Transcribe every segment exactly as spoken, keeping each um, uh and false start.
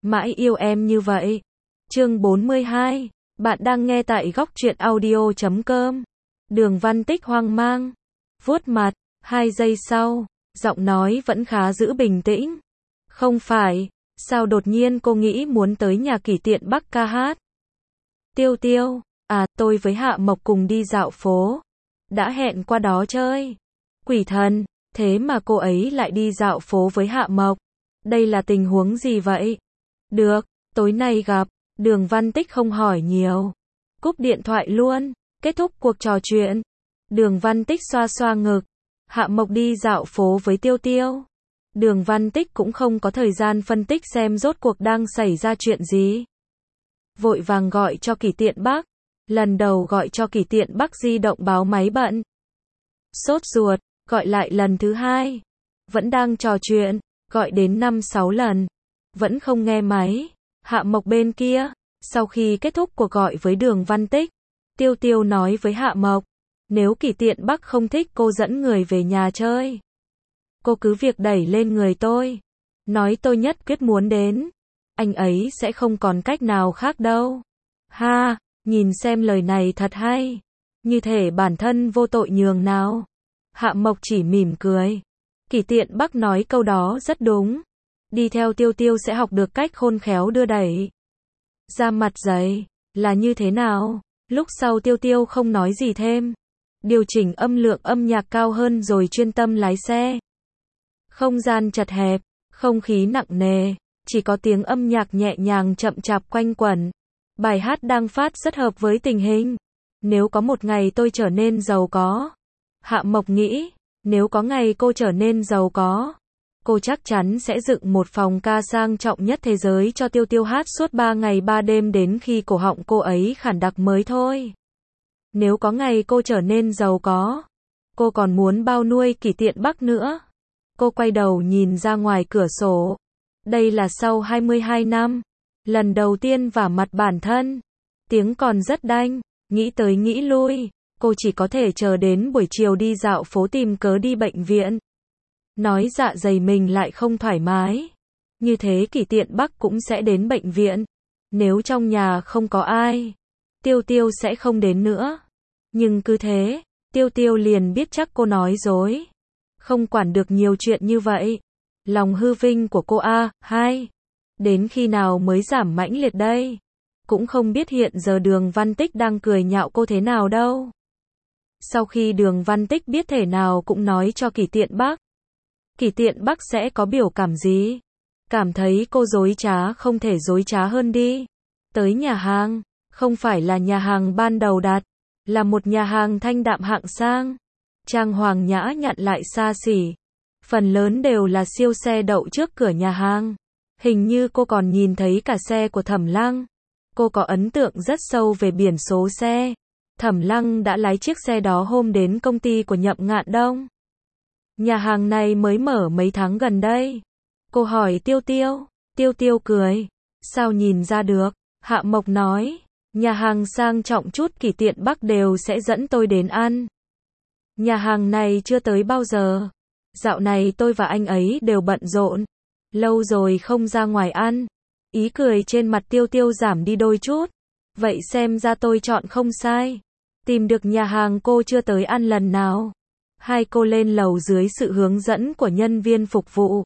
mãi yêu em như vậy. Chương bốn mươi hai, bạn đang nghe tại góc truyện audio chấm com. Đường Văn Tích hoang mang, vuốt mặt, hai giây sau, giọng nói vẫn khá giữ bình tĩnh. Không phải, sao đột nhiên cô nghĩ muốn tới nhà Kỷ Tiện Bắc ca hát? Tiêu Tiêu, à, tôi với Hạ Mộc cùng đi dạo phố. Đã hẹn qua đó chơi. Quỷ thần, thế mà cô ấy lại đi dạo phố với Hạ Mộc. Đây là tình huống gì vậy? Được, tối nay gặp. Đường Văn Tích không hỏi nhiều. Cúp điện thoại luôn, kết thúc cuộc trò chuyện. Đường Văn Tích xoa xoa ngực. Hạ Mộc đi dạo phố với Tiêu Tiêu. Đường Văn Tích cũng không có thời gian phân tích xem rốt cuộc đang xảy ra chuyện gì. Vội vàng gọi cho Kỷ Tiện Bắc. Lần đầu gọi cho Kỷ Tiện Bắc di động báo máy bận. Sốt ruột, gọi lại lần thứ hai. Vẫn đang trò chuyện, gọi đến năm sáu lần. Vẫn không nghe máy. Hạ Mộc bên kia, sau khi kết thúc cuộc gọi với Đường Văn Tích, Tiêu Tiêu nói với Hạ Mộc, nếu Kỷ Tiện Bắc không thích cô dẫn người về nhà chơi, cô cứ việc đẩy lên người tôi, nói tôi nhất quyết muốn đến, anh ấy sẽ không còn cách nào khác đâu. Ha, nhìn xem lời này thật hay, như thể bản thân vô tội nhường nào. Hạ Mộc chỉ mỉm cười. Kỷ Tiện Bắc nói câu đó rất đúng. Đi theo Tiêu Tiêu sẽ học được cách khôn khéo đưa đẩy. Ra mặt dày, là như thế nào? Lúc sau Tiêu Tiêu không nói gì thêm. Điều chỉnh âm lượng âm nhạc cao hơn rồi chuyên tâm lái xe. Không gian chật hẹp, không khí nặng nề, chỉ có tiếng âm nhạc nhẹ nhàng chậm chạp quanh quẩn. Bài hát đang phát rất hợp với tình hình. Nếu có một ngày tôi trở nên giàu có. Hạ Mộc nghĩ, nếu có ngày cô trở nên giàu có, cô chắc chắn sẽ dựng một phòng ca sang trọng nhất thế giới cho Tiêu Tiêu hát suốt ba ngày ba đêm đến khi cổ họng cô ấy khản đặc mới thôi. Nếu có ngày cô trở nên giàu có, cô còn muốn bao nuôi Kỷ Tiện Bắc nữa. Cô quay đầu nhìn ra ngoài cửa sổ. Đây là sau hai mươi hai năm, lần đầu tiên vả mặt bản thân. Tiếng còn rất đanh, nghĩ tới nghĩ lui, cô chỉ có thể chờ đến buổi chiều đi dạo phố tìm cớ đi bệnh viện. Nói dạ dày mình lại không thoải mái. Như thế Kỷ Tiện Bắc cũng sẽ đến bệnh viện. Nếu trong nhà không có ai, Tiêu Tiêu sẽ không đến nữa. Nhưng cứ thế, Tiêu Tiêu liền biết chắc cô nói dối. Không quản được nhiều chuyện như vậy. Lòng hư vinh của cô A, hai. Đến khi nào mới giảm mãnh liệt đây? Cũng không biết hiện giờ Đường Văn Tích đang cười nhạo cô thế nào đâu. Sau khi Đường Văn Tích biết thể nào cũng nói cho Kỷ Tiện Bắc. Kỷ Tiện Bắc sẽ có biểu cảm gì? Cảm thấy cô dối trá không thể dối trá hơn đi. Tới nhà hàng, không phải là nhà hàng ban đầu đặt, là một nhà hàng thanh đạm hạng sang. Trang hoàng nhã nhặn lại xa xỉ. Phần lớn đều là siêu xe đậu trước cửa nhà hàng. Hình như cô còn nhìn thấy cả xe của Thẩm Lăng. Cô có ấn tượng rất sâu về biển số xe. Thẩm Lăng đã lái chiếc xe đó hôm đến công ty của Nhậm Ngạn Đông. Nhà hàng này mới mở mấy tháng gần đây. Cô hỏi Tiêu Tiêu. Tiêu Tiêu cười. Sao nhìn ra được? Hạ Mộc nói. Nhà hàng sang trọng chút Kỷ Tiện Bắc đều sẽ dẫn tôi đến ăn. Nhà hàng này chưa tới bao giờ. Dạo này tôi và anh ấy đều bận rộn. Lâu rồi không ra ngoài ăn. Ý cười trên mặt Tiêu Tiêu giảm đi đôi chút. Vậy xem ra tôi chọn không sai. Tìm được nhà hàng cô chưa tới ăn lần nào. Hai cô lên lầu dưới sự hướng dẫn của nhân viên phục vụ.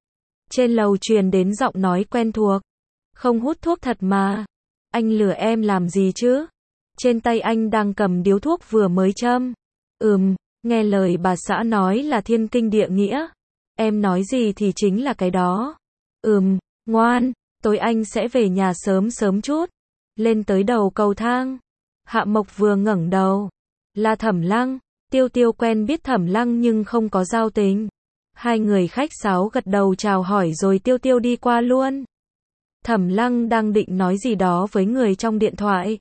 Trên lầu truyền đến giọng nói quen thuộc. Không hút thuốc thật mà. Anh lừa em làm gì chứ? Trên tay anh đang cầm điếu thuốc vừa mới châm. Ừm, nghe lời bà xã nói là thiên kinh địa nghĩa. Em nói gì thì chính là cái đó. Ừm, ngoan, tối anh sẽ về nhà sớm sớm chút. Lên tới đầu cầu thang. Hạ Mộc vừa ngẩng đầu. Là Thẩm Lăng. Tiêu Tiêu quen biết Thẩm Lăng nhưng không có giao tình. Hai người khách sáo gật đầu chào hỏi rồi Tiêu Tiêu đi qua luôn. Thẩm Lăng đang định nói gì đó với người trong điện thoại.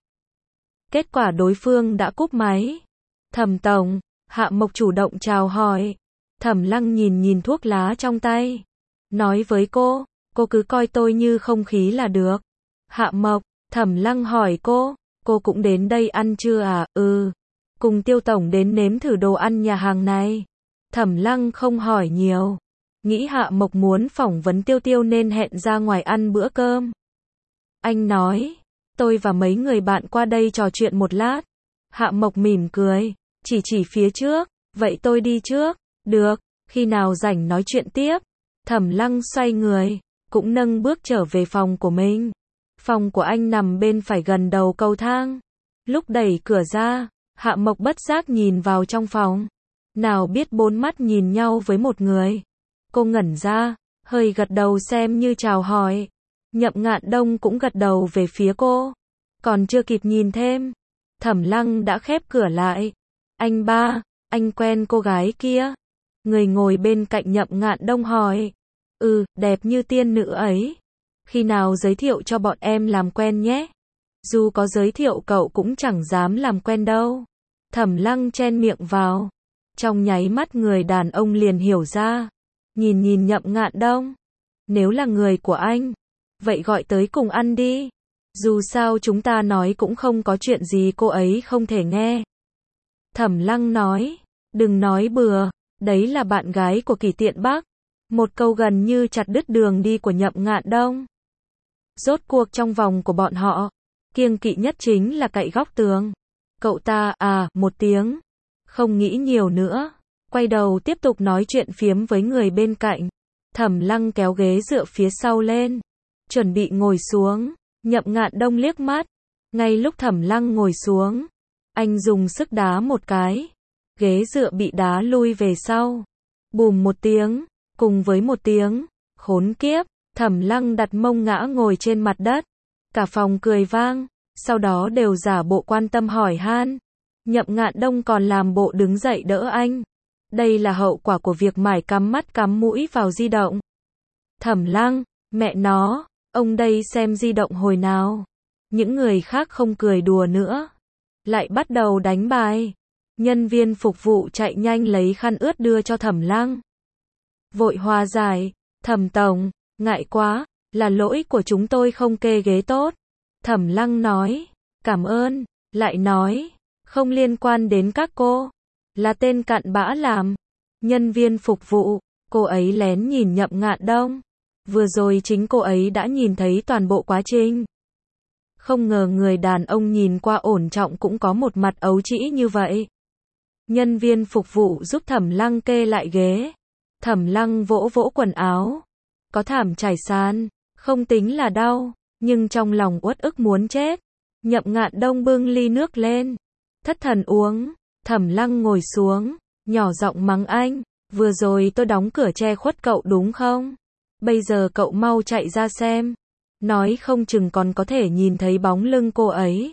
Kết quả đối phương đã cúp máy. Thẩm tổng, Hạ Mộc chủ động chào hỏi. Thẩm Lăng nhìn nhìn thuốc lá trong tay. Nói với cô, cô cứ coi tôi như không khí là được. Hạ Mộc, Thẩm Lăng hỏi cô, cô cũng đến đây ăn chưa à? Ừ. Cùng Tiêu tổng đến nếm thử đồ ăn nhà hàng này. Thẩm Lăng không hỏi nhiều. nghĩ Hạ Mộc muốn phỏng vấn Tiêu Tiêu nên hẹn ra ngoài ăn bữa cơm. Anh nói, tôi và mấy người bạn qua đây trò chuyện một lát. Hạ Mộc mỉm cười, chỉ chỉ phía trước, vậy tôi đi trước. Được, khi nào rảnh nói chuyện tiếp. Thẩm Lăng xoay người, cũng nâng bước trở về phòng của mình. Phòng của anh nằm bên phải gần đầu cầu thang. Lúc đẩy cửa ra, Hạ Mộc bất giác nhìn vào trong phòng. Nào biết bốn mắt nhìn nhau với một người. Cô ngẩn ra, hơi gật đầu xem như chào hỏi. Nhậm Ngạn Đông cũng gật đầu về phía cô. Còn chưa kịp nhìn thêm, Thẩm Lăng đã khép cửa lại. Anh ba, anh quen cô gái kia? Người ngồi bên cạnh Nhậm Ngạn Đông hỏi. Ừ, đẹp như tiên nữ ấy. Khi nào giới thiệu cho bọn em làm quen nhé. Dù có giới thiệu cậu cũng chẳng dám làm quen đâu. Thẩm Lăng chen miệng vào. Trong nháy mắt người đàn ông liền hiểu ra. Nhìn nhìn Nhậm Ngạn Đông. Nếu là người của anh, vậy gọi tới cùng ăn đi. Dù sao chúng ta nói cũng không có chuyện gì cô ấy không thể nghe. Thẩm Lăng nói, đừng nói bừa, đấy là bạn gái của Kỳ Tiện Bắc. Một câu gần như chặt đứt đường đi của Nhậm Ngạn Đông. Rốt cuộc trong vòng của bọn họ, kiêng kỵ nhất chính là cậy góc tường. Cậu ta à một tiếng, không nghĩ nhiều nữa, quay đầu tiếp tục nói chuyện phiếm với người bên cạnh. Thẩm Lăng kéo ghế dựa phía sau lên, chuẩn bị ngồi xuống. Nhậm Ngạn Đông liếc mắt, ngay lúc Thẩm Lăng ngồi xuống, anh dùng sức đá một cái, ghế dựa bị đá lui về sau. Bùm một tiếng, cùng với một tiếng, khốn kiếp, Thẩm Lăng đặt mông ngã ngồi trên mặt đất. Cả phòng cười vang, sau đó đều giả bộ quan tâm hỏi han. Nhậm Ngạn Đông còn làm bộ đứng dậy đỡ anh. Đây là hậu quả của việc mải cắm mắt cắm mũi vào di động. Thẩm Lăng, mẹ nó, ông đây xem di động hồi nào. Những người khác không cười đùa nữa, lại bắt đầu đánh bài. Nhân viên phục vụ chạy nhanh lấy khăn ướt đưa cho Thẩm Lăng. Vội hòa giải, Thẩm tổng, ngại quá, là lỗi của chúng tôi không kê ghế tốt. Thẩm Lăng nói, cảm ơn, lại nói, không liên quan đến các cô, là tên cặn bã làm. Nhân viên phục vụ, cô ấy lén nhìn Nhậm Ngạn Đông. Vừa rồi chính cô ấy đã nhìn thấy toàn bộ quá trình. Không ngờ người đàn ông nhìn qua ổn trọng cũng có một mặt ấu trĩ như vậy. Nhân viên phục vụ giúp Thẩm Lăng kê lại ghế. Thẩm Lăng vỗ vỗ quần áo. Có thảm trải sàn, không tính là đau, nhưng trong lòng uất ức muốn chết. Nhậm Ngạn Đông bưng ly nước lên, thất thần uống. Thẩm Lăng ngồi xuống, nhỏ giọng mắng anh, vừa rồi tôi đóng cửa che khuất cậu đúng không? Bây giờ cậu mau chạy ra xem, nói không chừng còn có thể nhìn thấy bóng lưng cô ấy.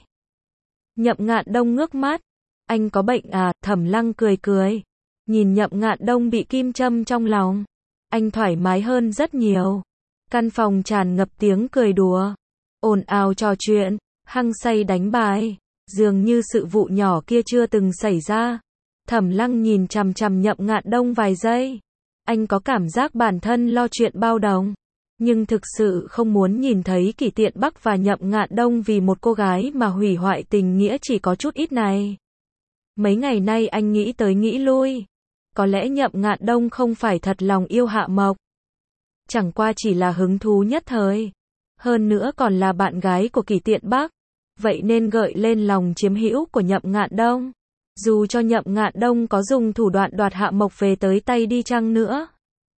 Nhậm Ngạn Đông ngước mắt, anh có bệnh à? Thẩm Lăng cười cười, nhìn Nhậm Ngạn Đông bị kim châm trong lòng, anh thoải mái hơn rất nhiều. Căn phòng tràn ngập tiếng cười đùa, ồn ào trò chuyện, hăng say đánh bài, dường như sự vụ nhỏ kia chưa từng xảy ra. Thẩm Lăng nhìn chằm chằm Nhậm Ngạn Đông vài giây. Anh có cảm giác bản thân lo chuyện bao đồng, nhưng thực sự không muốn nhìn thấy Kỳ Tiện Bắc và Nhậm Ngạn Đông vì một cô gái mà hủy hoại tình nghĩa chỉ có chút ít này. Mấy ngày nay anh nghĩ tới nghĩ lui, có lẽ Nhậm Ngạn Đông không phải thật lòng yêu Hạ Mộc, chẳng qua chỉ là hứng thú nhất thời, hơn nữa còn là bạn gái của Kỳ Tiện Bắc, vậy nên gợi lên lòng chiếm hữu của Nhậm Ngạn Đông. Dù cho Nhậm Ngạn Đông có dùng thủ đoạn đoạt Hạ Mộc về tới tay đi chăng nữa,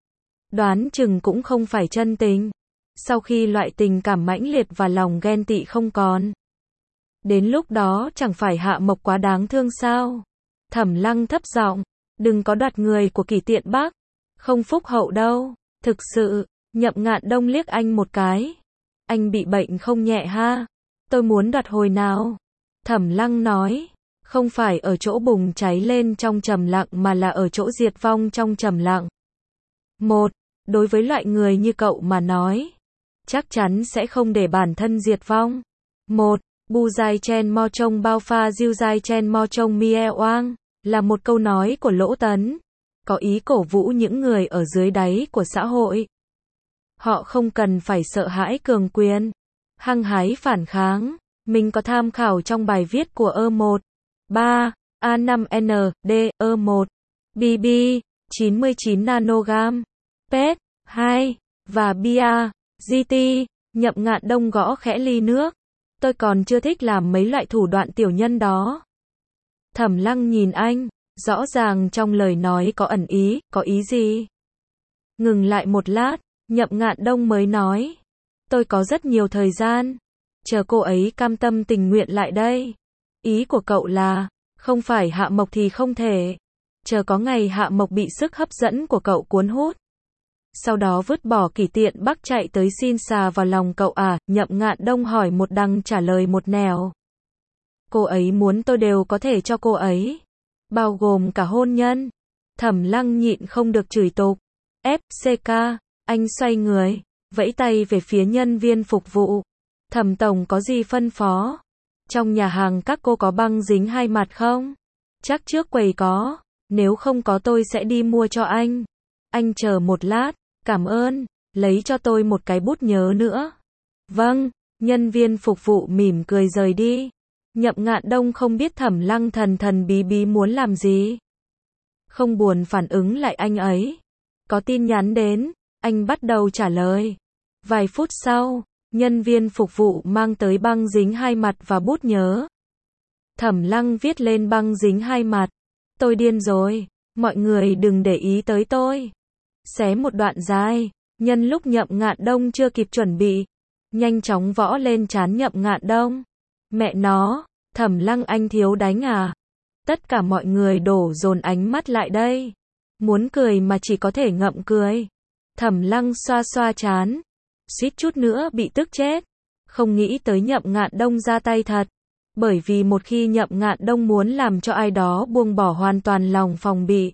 đoán chừng cũng không phải chân tình. Sau khi loại tình cảm mãnh liệt và lòng ghen tị không còn, đến lúc đó chẳng phải Hạ Mộc quá đáng thương sao? Thẩm Lăng thấp giọng, đừng có đoạt người của Kỳ Tiện Bắc, không phúc hậu đâu. Thực sự, Nhậm Ngạn Đông liếc anh một cái. Anh bị bệnh không nhẹ ha? Tôi muốn đoạt hồi nào? Thẩm Lăng nói, không phải ở chỗ bùng cháy lên trong trầm lặng mà là ở chỗ diệt vong trong trầm lặng. Một, đối với loại người như cậu mà nói, chắc chắn sẽ không để bản thân diệt vong. Một, bu dai chen mo trông bao pha diêu dai chen mo trông mie oang, là một câu nói của Lỗ Tấn, có ý cổ vũ những người ở dưới đáy của xã hội. Họ không cần phải sợ hãi cường quyền, hăng hái phản kháng. Mình có tham khảo trong bài viết của E một, ba, A năm N, D, E một, B B, chín mươi chín nanogam. pét, hai, và bia, giê tê, Nhậm Ngạn Đông gõ khẽ ly nước. Tôi còn chưa thích làm mấy loại thủ đoạn tiểu nhân đó. Thẩm Lăng nhìn anh, rõ ràng trong lời nói có ẩn ý, có ý gì? Ngừng lại một lát, Nhậm Ngạn Đông mới nói. Tôi có rất nhiều thời gian. Chờ cô ấy cam tâm tình nguyện lại đây. Ý của cậu là, không phải Hạ Mộc thì không thể. Chờ có ngày Hạ Mộc bị sức hấp dẫn của cậu cuốn hút. Sau đó vứt bỏ Kỷ Tiện Bắc chạy tới xin xà vào lòng cậu à? Nhậm Ngạn Đông hỏi một đằng trả lời một nẻo. Cô ấy muốn tôi đều có thể cho cô ấy. Bao gồm cả hôn nhân. Thẩm Lăng nhịn không được chửi tục. ép xê ca, anh xoay người, vẫy tay về phía nhân viên phục vụ. Thẩm tổng có gì phân phó? Trong nhà hàng các cô có băng dính hai mặt không? Chắc trước quầy có, nếu không có tôi sẽ đi mua cho anh. Anh chờ một lát, cảm ơn, lấy cho tôi một cái bút nhớ nữa. Vâng, nhân viên phục vụ mỉm cười rời đi. Nhậm Ngạn Đông không biết Thẩm Lăng thần thần bí bí muốn làm gì. Không buồn phản ứng lại anh ấy. Có tin nhắn đến, anh bắt đầu trả lời. Vài phút sau, nhân viên phục vụ mang tới băng dính hai mặt và bút nhớ. Thẩm Lăng viết lên băng dính hai mặt. Tôi điên rồi, mọi người đừng để ý tới tôi. Xé một đoạn dài, nhân lúc Nhậm Ngạn Đông chưa kịp chuẩn bị, nhanh chóng võ lên trán Nhậm Ngạn Đông. Mẹ nó, Thẩm Lăng anh thiếu đánh à? Tất cả mọi người đổ dồn ánh mắt lại đây. Muốn cười mà chỉ có thể ngậm cười. Thẩm Lăng xoa xoa trán, suýt chút nữa bị tức chết. Không nghĩ tới Nhậm Ngạn Đông ra tay thật. Bởi vì một khi Nhậm Ngạn Đông muốn làm cho ai đó buông bỏ hoàn toàn lòng phòng bị.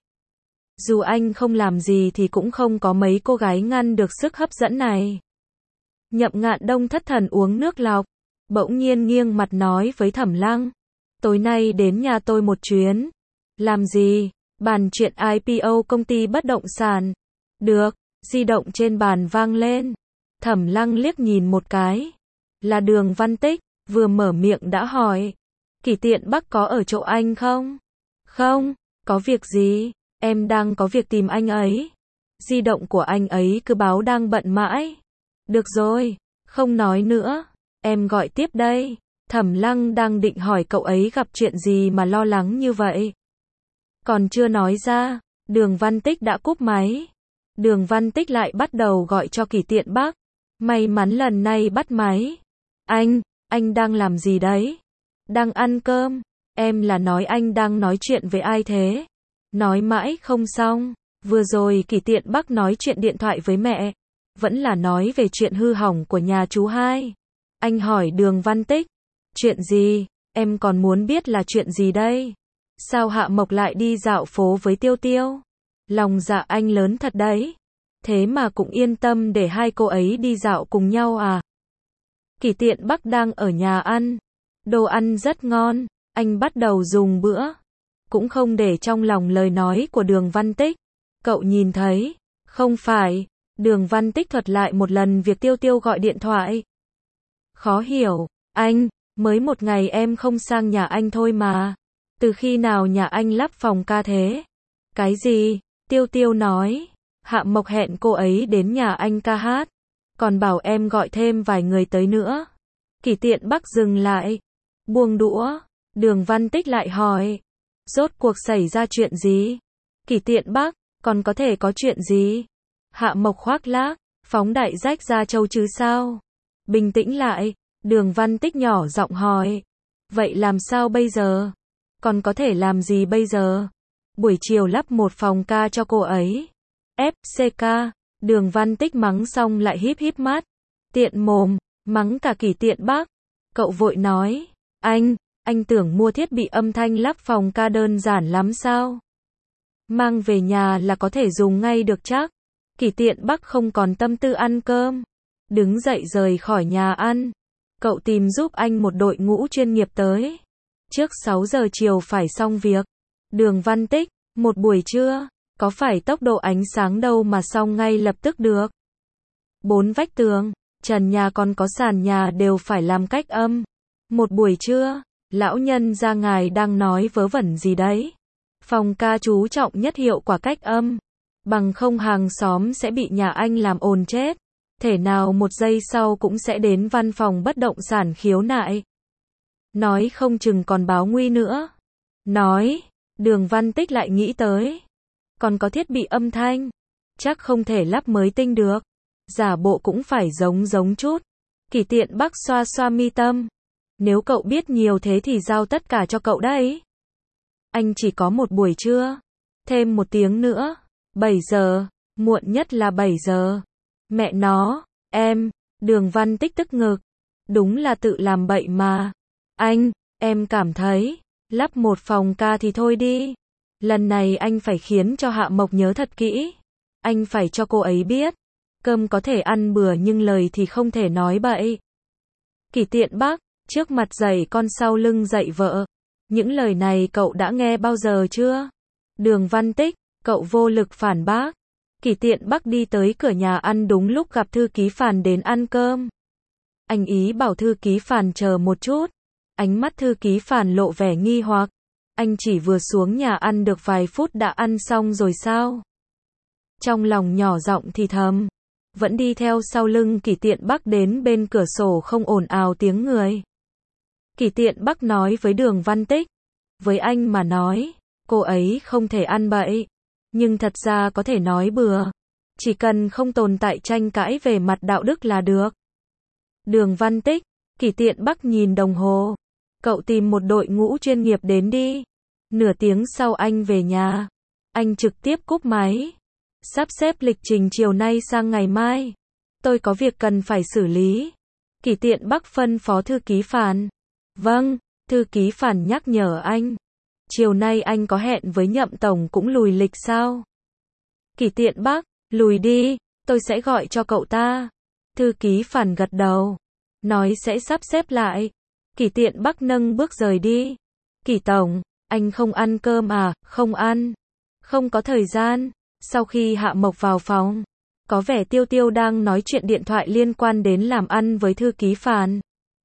Dù anh không làm gì thì cũng không có mấy cô gái ngăn được sức hấp dẫn này. Nhậm Ngạn Đông thất thần uống nước lọc, bỗng nhiên nghiêng mặt nói với Thẩm Lăng. Tối nay đến nhà tôi một chuyến. Làm gì? Bàn chuyện i pê o công ty bất động sản. Được, di động trên bàn vang lên. Thẩm Lăng liếc nhìn một cái. Là Đường Văn Tích, vừa mở miệng đã hỏi. Kỷ Tiện Bắc có ở chỗ anh không? Không, có việc gì? Em đang có việc tìm anh ấy. Di động của anh ấy cứ báo đang bận mãi. Được rồi, không nói nữa. Em gọi tiếp đây. Thẩm Lăng đang định hỏi cậu ấy gặp chuyện gì mà lo lắng như vậy. Còn chưa nói ra, Đường Văn Tích đã cúp máy. Đường Văn Tích lại bắt đầu gọi cho Kỷ Tiện Bắc. May mắn lần này bắt máy. Anh, anh đang làm gì đấy? Đang ăn cơm. Em là nói anh đang nói chuyện với ai thế? Nói mãi không xong. Vừa rồi Kỷ Tiện Bắc nói chuyện điện thoại với mẹ. Vẫn là nói về chuyện hư hỏng của nhà chú hai. Anh hỏi Đường Văn Tích. Chuyện gì? Em còn muốn biết là chuyện gì đây? Sao Hạ Mộc lại đi dạo phố với Tiêu Tiêu? Lòng dạ anh lớn thật đấy. Thế mà cũng yên tâm để hai cô ấy đi dạo cùng nhau à? Kỷ Tiện Bắc đang ở nhà ăn. Đồ ăn rất ngon. Anh bắt đầu dùng bữa. Cũng không để trong lòng lời nói của Đường Văn Tích. Cậu nhìn thấy. Không phải. Đường Văn Tích thuật lại một lần việc Tiêu Tiêu gọi điện thoại. Khó hiểu. Anh, mới một ngày em không sang nhà anh thôi mà. Từ khi nào nhà anh lắp phòng ca thế? Cái gì? Tiêu Tiêu nói. Hạ Mộc hẹn cô ấy đến nhà anh ca hát. Còn bảo em gọi thêm vài người tới nữa. Kỷ Tiện Bắc dừng lại. Buông đũa. Đường Văn Tích lại hỏi. Rốt cuộc xảy ra chuyện gì? Kỷ Tiện Bắc, còn có thể có chuyện gì? Hạ Mộc khoác lác, phóng đại rách ra châu chứ sao? Bình tĩnh lại. Đường Văn Tích nhỏ giọng hỏi. Vậy làm sao bây giờ? Còn có thể làm gì bây giờ? Buổi chiều lắp một phòng ca cho cô ấy. ép xê ca. Đường Văn Tích mắng xong lại híp híp mắt. Tiện mồm, mắng cả Kỷ Tiện Bắc. Cậu vội nói. Anh, anh tưởng mua thiết bị âm thanh lắp phòng ca đơn giản lắm sao? Mang về nhà là có thể dùng ngay được chắc. Kỷ Tiện Bắc không còn tâm tư ăn cơm. Đứng dậy rời khỏi nhà ăn. Cậu tìm giúp anh một đội ngũ chuyên nghiệp tới. Trước sáu giờ chiều phải xong việc. Đường Văn Tích, một buổi trưa, có phải tốc độ ánh sáng đâu mà xong ngay lập tức được. Bốn vách tường, trần nhà còn có sàn nhà đều phải làm cách âm. Một buổi trưa, lão nhân ra ngài đang nói vớ vẩn gì đấy. Phòng ca chú trọng nhất hiệu quả cách âm. Bằng không hàng xóm sẽ bị nhà anh làm ồn chết. Thể nào một giây sau cũng sẽ đến văn phòng bất động sản khiếu nại. Nói không chừng còn báo nguy nữa. Nói, Đường Văn Tích lại nghĩ tới. Còn có thiết bị âm thanh. Chắc không thể lắp mới tinh được. Giả bộ cũng phải giống giống chút. Kỷ Tiện Bắc xoa xoa mi tâm. Nếu cậu biết nhiều thế thì giao tất cả cho cậu đấy. Anh chỉ có một buổi trưa. Thêm một tiếng nữa. bảy giờ. Muộn nhất là bảy giờ. Mẹ nó, em. Đường Văn Tích tức ngực. Đúng là tự làm bậy mà. Anh, em cảm thấy. Lắp một phòng ca thì thôi đi. Lần này anh phải khiến cho Hạ Mộc nhớ thật kỹ. Anh phải cho cô ấy biết. Cơm có thể ăn bừa nhưng lời thì không thể nói bậy. Kỷ Tiện Bắc, trước mặt dạy con sau lưng dạy vợ. Những lời này cậu đã nghe bao giờ chưa? Đường Văn Tích, cậu vô lực phản bác. Kỷ Tiện Bắc đi tới cửa nhà ăn đúng lúc gặp thư ký Phàn đến ăn cơm. Anh ý bảo thư ký Phàn chờ một chút. Ánh mắt thư ký Phàn lộ vẻ nghi hoặc. Anh chỉ vừa xuống nhà ăn được vài phút đã ăn xong rồi sao? Trong lòng nhỏ giọng thì thầm. Vẫn đi theo sau lưng Kỷ Tiện Bắc đến bên cửa sổ không ồn ào tiếng người. Kỷ Tiện Bắc nói với Đường Văn Tích. Với anh mà nói, cô ấy không thể ăn bậy. Nhưng thật ra có thể nói bừa. Chỉ cần không tồn tại tranh cãi về mặt đạo đức là được. Đường Văn Tích, Kỷ Tiện Bắc nhìn đồng hồ. Cậu tìm một đội ngũ chuyên nghiệp đến đi. Nửa tiếng sau anh về nhà. Anh trực tiếp cúp máy. Sắp xếp lịch trình chiều nay sang ngày mai. Tôi có việc cần phải xử lý. Kỷ Tiện Bắc phân phó thư ký Phàn. Vâng, thư ký Phàn nhắc nhở anh. Chiều nay anh có hẹn với Nhậm tổng cũng lùi lịch sao? Kỷ Tiện Bắc, lùi đi, tôi sẽ gọi cho cậu ta. Thư ký Phàn gật đầu. Nói sẽ sắp xếp lại. Kỷ Tiện Bắc nâng bước rời đi. Kỷ tổng, anh không ăn cơm à? Không ăn. Không có thời gian. Sau khi Hạ Mộc vào phòng, có vẻ Tiêu Tiêu đang nói chuyện điện thoại liên quan đến làm ăn với thư ký Phàn.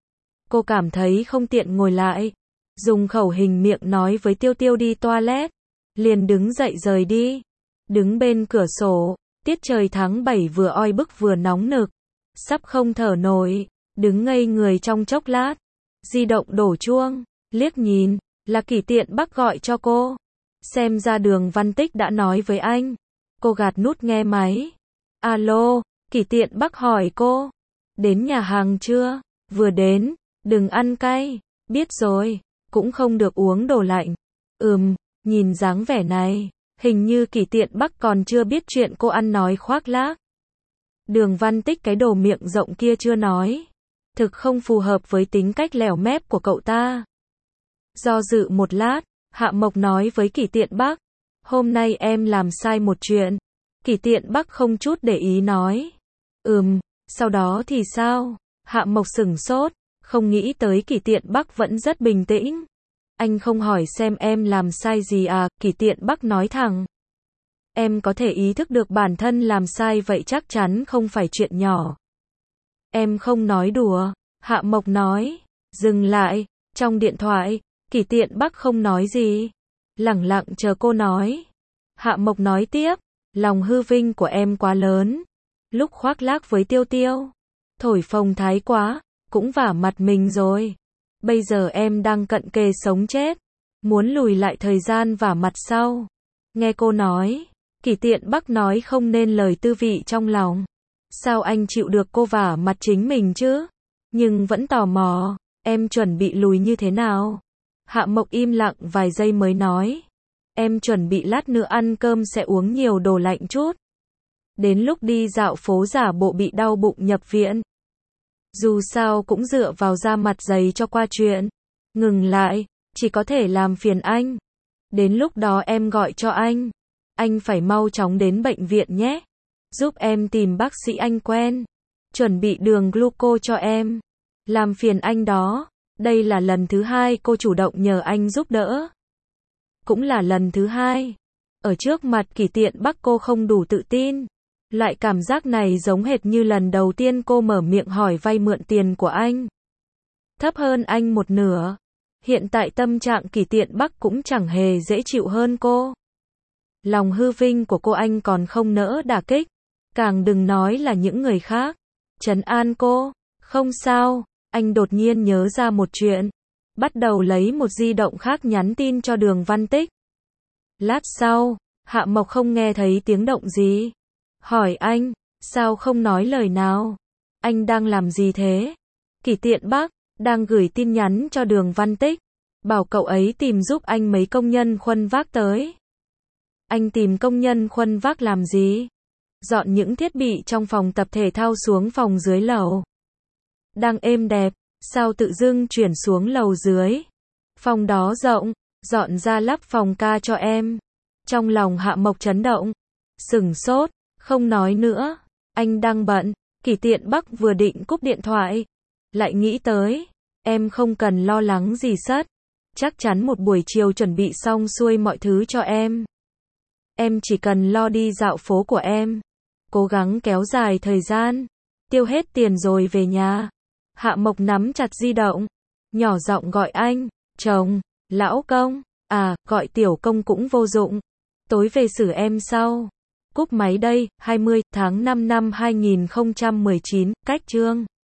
Cô cảm thấy không tiện ngồi lại. Dùng khẩu hình miệng nói với Tiêu Tiêu đi toilet. Liền đứng dậy rời đi. Đứng bên cửa sổ. Tiết trời tháng bảy vừa oi bức vừa nóng nực. Sắp không thở nổi. Đứng ngây người trong chốc lát. Di động đổ chuông. Liếc nhìn. Là Kỷ Tiện Bắc gọi cho cô. Xem ra Đường Văn Tích đã nói với anh. Cô gạt nút nghe máy. Alo, Kỷ Tiện Bắc hỏi cô. Đến nhà hàng chưa? Vừa đến. Đừng ăn cay. Biết rồi. Cũng không được uống đồ lạnh. Ừm, nhìn dáng vẻ này. Hình như Kỷ Tiện Bắc còn chưa biết chuyện cô ăn nói khoác lác. Đường Văn Tích cái đồ miệng rộng kia chưa nói. Thực không phù hợp với tính cách lèo mép của cậu ta. Do dự một lát, Hạ Mộc nói với Kỷ Tiện Bắc. Hôm nay em làm sai một chuyện. Kỷ Tiện Bắc không chút để ý nói. Ừm, sau đó thì sao? Hạ Mộc sửng sốt, không nghĩ tới Kỷ Tiện Bắc vẫn rất bình tĩnh. Anh không hỏi xem em làm sai gì à? Kỷ Tiện Bắc nói thẳng. Em có thể ý thức được bản thân làm sai vậy chắc chắn không phải chuyện nhỏ. Em không nói đùa, Hạ Mộc nói. Dừng lại, trong điện thoại, Kỷ Tiện Bắc không nói gì. Lẳng lặng chờ cô nói. Hạ Mộc nói tiếp, lòng hư vinh của em quá lớn. Lúc khoác lác với Tiêu Tiêu, thổi phồng thái quá, cũng vả mặt mình rồi. Bây giờ em đang cận kề sống chết, muốn lùi lại thời gian vả mặt sau. Nghe cô nói, Kỷ Tiện Bắc nói không nên lời tư vị trong lòng. Sao anh chịu được cô vả mặt chính mình chứ? Nhưng vẫn tò mò, em chuẩn bị lùi như thế nào? Hạ Mộc im lặng vài giây mới nói. Em chuẩn bị lát nữa ăn cơm sẽ uống nhiều đồ lạnh chút. Đến lúc đi dạo phố giả bộ bị đau bụng nhập viện. Dù sao cũng dựa vào da mặt dày cho qua chuyện. Ngừng lại, chỉ có thể làm phiền anh. Đến lúc đó em gọi cho anh. Anh phải mau chóng đến bệnh viện nhé. Giúp em tìm bác sĩ anh quen. Chuẩn bị đường gluco cho em. Làm phiền anh đó. Đây là lần thứ hai cô chủ động nhờ anh giúp đỡ. Cũng là lần thứ hai. Ở trước mặt Kỷ Tiện Bắc cô không đủ tự tin. Loại cảm giác này giống hệt như lần đầu tiên cô mở miệng hỏi vay mượn tiền của anh. Thấp hơn anh một nửa. Hiện tại tâm trạng Kỷ Tiện Bắc cũng chẳng hề dễ chịu hơn cô. Lòng hư vinh của cô anh còn không nỡ đả kích, càng đừng nói là những người khác. Trấn an cô, không sao, anh đột nhiên nhớ ra một chuyện. Bắt đầu lấy một di động khác nhắn tin cho Đường Văn Tích. Lát sau, Hạ Mộc không nghe thấy tiếng động gì. Hỏi anh, sao không nói lời nào? Anh đang làm gì thế? Kỷ Tiện Bắc, đang gửi tin nhắn cho Đường Văn Tích. Bảo cậu ấy tìm giúp anh mấy công nhân khuân vác tới. Anh tìm công nhân khuân vác làm gì? Dọn những thiết bị trong phòng tập thể thao xuống phòng dưới lầu. Đang êm đẹp, sao tự dưng chuyển xuống lầu dưới? Phòng đó rộng, dọn ra lắp phòng ca cho em. Trong lòng Hạ Mộc chấn động, sửng sốt, không nói nữa. Anh đang bận. Kỷ Tiện Bắc vừa định cúp điện thoại, lại nghĩ tới, em không cần lo lắng gì sất. Chắc chắn một buổi chiều chuẩn bị xong xuôi mọi thứ cho em. Em chỉ cần lo đi dạo phố của em, cố gắng kéo dài thời gian, tiêu hết tiền rồi về nhà. Hạ Mộc nắm chặt di động, nhỏ giọng gọi anh, chồng, lão công, à, gọi tiểu công cũng vô dụng. Tối về xử em sau. Cúp máy đây, hai mươi tháng năm năm hai nghìn không trăm mười chín, cách chương.